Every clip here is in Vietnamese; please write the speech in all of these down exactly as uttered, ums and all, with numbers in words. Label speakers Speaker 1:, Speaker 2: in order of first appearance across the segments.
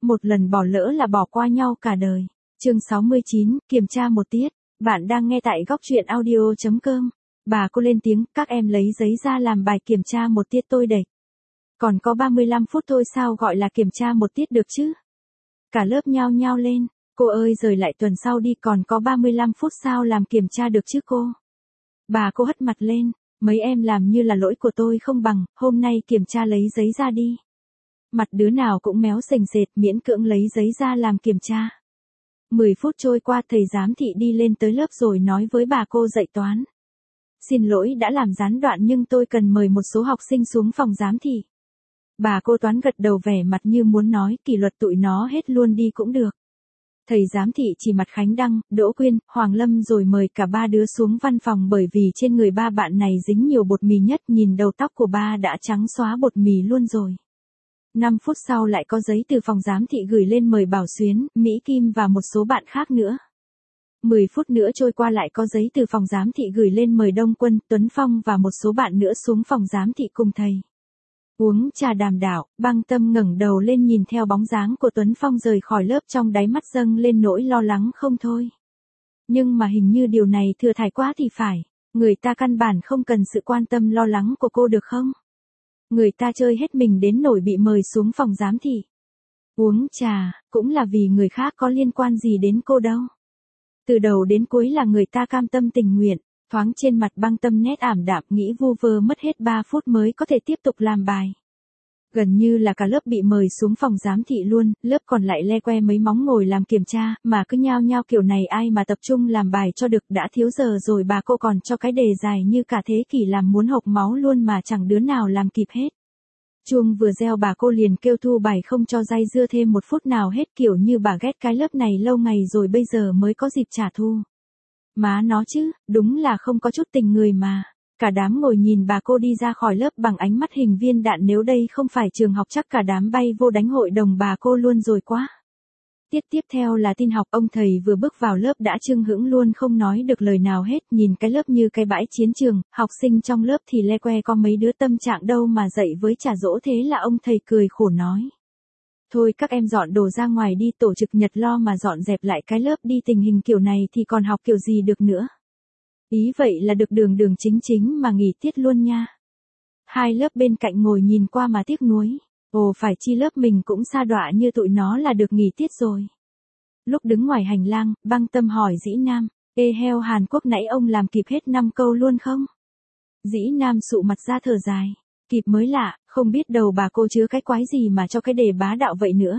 Speaker 1: một lần bỏ lỡ là bỏ qua nhau cả đời. Chương sáu mươi chín, kiểm tra một tiết. Bạn đang nghe tại góc truyện audio chấm com. Bà cô lên tiếng, các em lấy giấy ra làm bài kiểm tra một tiết tôi đẩy. Còn có ba mươi lăm phút thôi sao gọi là kiểm tra một tiết được chứ? Cả lớp nhao nhao lên, cô ơi rời lại tuần sau đi, còn có ba mươi lăm phút sao làm kiểm tra được chứ cô? Bà cô hất mặt lên, mấy em làm như là lỗi của tôi không bằng, hôm nay kiểm tra lấy giấy ra đi. Mặt đứa nào cũng méo sềnh sệt, miễn cưỡng lấy giấy ra làm kiểm tra. mười phút trôi qua, thầy giám thị đi lên tới lớp rồi nói với bà cô dạy toán. Xin lỗi đã làm gián đoạn nhưng tôi cần mời một số học sinh xuống phòng giám thị. Bà cô toán gật đầu vẻ mặt như muốn nói kỷ luật tụi nó hết luôn đi cũng được. Thầy giám thị chỉ mặt Khánh Đăng, Đỗ Quyên, Hoàng Lâm rồi mời cả ba đứa xuống văn phòng bởi vì trên người ba bạn này dính nhiều bột mì nhất, nhìn đầu tóc của ba đã trắng xóa bột mì luôn rồi. năm phút sau lại có giấy từ phòng giám thị gửi lên mời Bảo Xuyến, Mỹ Kim và một số bạn khác nữa. mười phút nữa trôi qua lại có giấy từ phòng giám thị gửi lên mời Đông Quân, Tuấn Phong và một số bạn nữa xuống phòng giám thị cùng thầy. Uống trà đàm đạo, Băng Tâm ngẩng đầu lên nhìn theo bóng dáng của Tuấn Phong rời khỏi lớp, trong đáy mắt dâng lên nỗi lo lắng không thôi. Nhưng mà hình như điều này thừa thãi quá thì phải, người ta căn bản không cần sự quan tâm lo lắng của cô được không? Người ta chơi hết mình đến nỗi bị mời xuống phòng giám thị. Uống trà, cũng là vì người khác có liên quan gì đến cô đâu. Từ đầu đến cuối là người ta cam tâm tình nguyện. Thoáng trên mặt Băng Tâm nét ảm đạm, nghĩ vu vơ mất hết ba phút mới có thể tiếp tục làm bài. Gần như là cả lớp bị mời xuống phòng giám thị luôn, lớp còn lại le que mấy móng ngồi làm kiểm tra, mà cứ nhao nhao kiểu này ai mà tập trung làm bài cho được, đã thiếu giờ rồi bà cô còn cho cái đề dài như cả thế kỷ làm muốn hộc máu luôn mà chẳng đứa nào làm kịp hết. Chuông vừa reo bà cô liền kêu thu bài không cho dây dưa thêm một phút nào hết, kiểu như bà ghét cái lớp này lâu ngày rồi bây giờ mới có dịp trả thu. Má nó chứ, đúng là không có chút tình người mà. Cả đám ngồi nhìn bà cô đi ra khỏi lớp bằng ánh mắt hình viên đạn, nếu đây không phải trường học chắc cả đám bay vô đánh hội đồng bà cô luôn rồi quá. Tiết tiếp theo là tin học, ông thầy vừa bước vào lớp đã chưng hững luôn không nói được lời nào hết, nhìn cái lớp như cái bãi chiến trường, học sinh trong lớp thì le que có mấy đứa tâm trạng đâu mà dạy với trả dỗ, thế là ông thầy cười khổ nói. Thôi các em dọn đồ ra ngoài đi, tổ trực nhật lo mà dọn dẹp lại cái lớp đi, tình hình kiểu này thì còn học kiểu gì được nữa. Ý vậy là được đường đường chính chính mà nghỉ tiết luôn nha. Hai lớp bên cạnh ngồi nhìn qua mà tiếc nuối. Ồ phải chi lớp mình cũng sa đọa như tụi nó là được nghỉ tiết rồi. Lúc đứng ngoài hành lang, Băng Tâm hỏi Dĩ Nam, ê heo Hàn Quốc nãy ông làm kịp hết năm câu luôn không? Dĩ Nam sụ mặt ra thở dài. Kịp mới lạ, không biết đầu bà cô chứa cái quái gì mà cho cái đề bá đạo vậy nữa.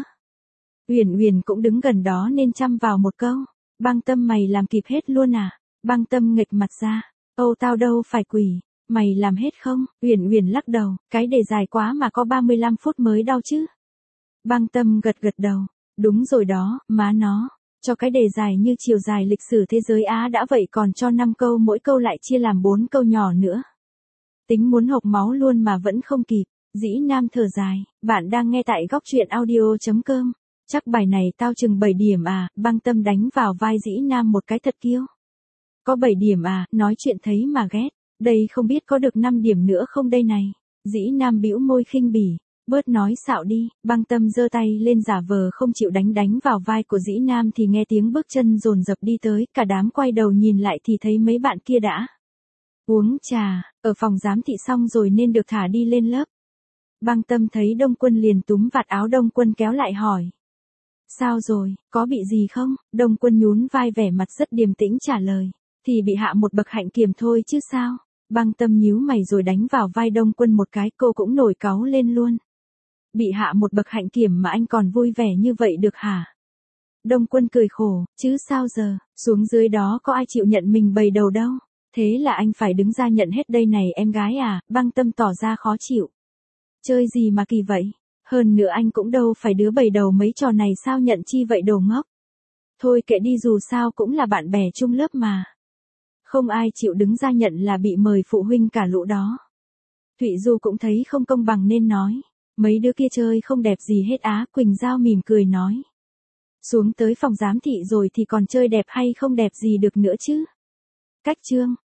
Speaker 1: Uyển Uyển cũng đứng gần đó nên chăm vào một câu. Băng Tâm mày làm kịp hết luôn à? Băng Tâm nghịch mặt ra. Âu tao đâu phải quỷ, mày làm hết không? Uyển Uyển lắc đầu, cái đề dài quá mà có ba mươi lăm phút mới đau chứ. Băng Tâm gật gật đầu. Đúng rồi đó, má nó. Cho cái đề dài như chiều dài lịch sử thế giới Á đã vậy còn cho năm câu, mỗi câu lại chia làm bốn câu nhỏ nữa. Tính muốn hộc máu luôn mà vẫn không kịp. Dĩ Nam thở dài, bạn đang nghe tại góc truyện audio chấm com. Chắc bài này tao chừng bảy điểm à, Băng Tâm đánh vào vai Dĩ Nam một cái thật kiêu. Có bảy điểm à, nói chuyện thấy mà ghét, đây không biết có được năm điểm nữa không đây này. Dĩ Nam bĩu môi khinh bỉ, bớt nói xạo đi. Băng Tâm giơ tay lên giả vờ không chịu đánh đánh vào vai của Dĩ Nam thì nghe tiếng bước chân dồn dập đi tới, cả đám quay đầu nhìn lại thì thấy mấy bạn kia đã uống trà, ở phòng giám thị xong rồi nên được thả đi lên lớp. Băng Tâm thấy Đông Quân liền túm vạt áo Đông Quân kéo lại hỏi. Sao rồi, có bị gì không? Đông Quân nhún vai vẻ mặt rất điềm tĩnh trả lời. Thì bị hạ một bậc hạnh kiểm thôi chứ sao? Băng Tâm nhíu mày rồi đánh vào vai Đông Quân một cái, cô cũng nổi cáu lên luôn. Bị hạ một bậc hạnh kiểm mà anh còn vui vẻ như vậy được hả? Đông Quân cười khổ, chứ sao giờ, xuống dưới đó có ai chịu nhận mình bầy đầu đâu. Thế là anh phải đứng ra nhận hết đây này em gái à, Băng Tâm tỏ ra khó chịu. Chơi gì mà kỳ vậy, hơn nữa anh cũng đâu phải đứa bầy đầu mấy trò này sao nhận chi vậy đồ ngốc. Thôi kệ đi, dù sao cũng là bạn bè chung lớp mà. Không ai chịu đứng ra nhận là bị mời phụ huynh cả lũ đó. Thụy Du cũng thấy không công bằng nên nói, mấy đứa kia chơi không đẹp gì hết á. Quỳnh Giao mỉm cười nói, xuống tới phòng giám thị rồi thì còn chơi đẹp hay không đẹp gì được nữa chứ. Cách chương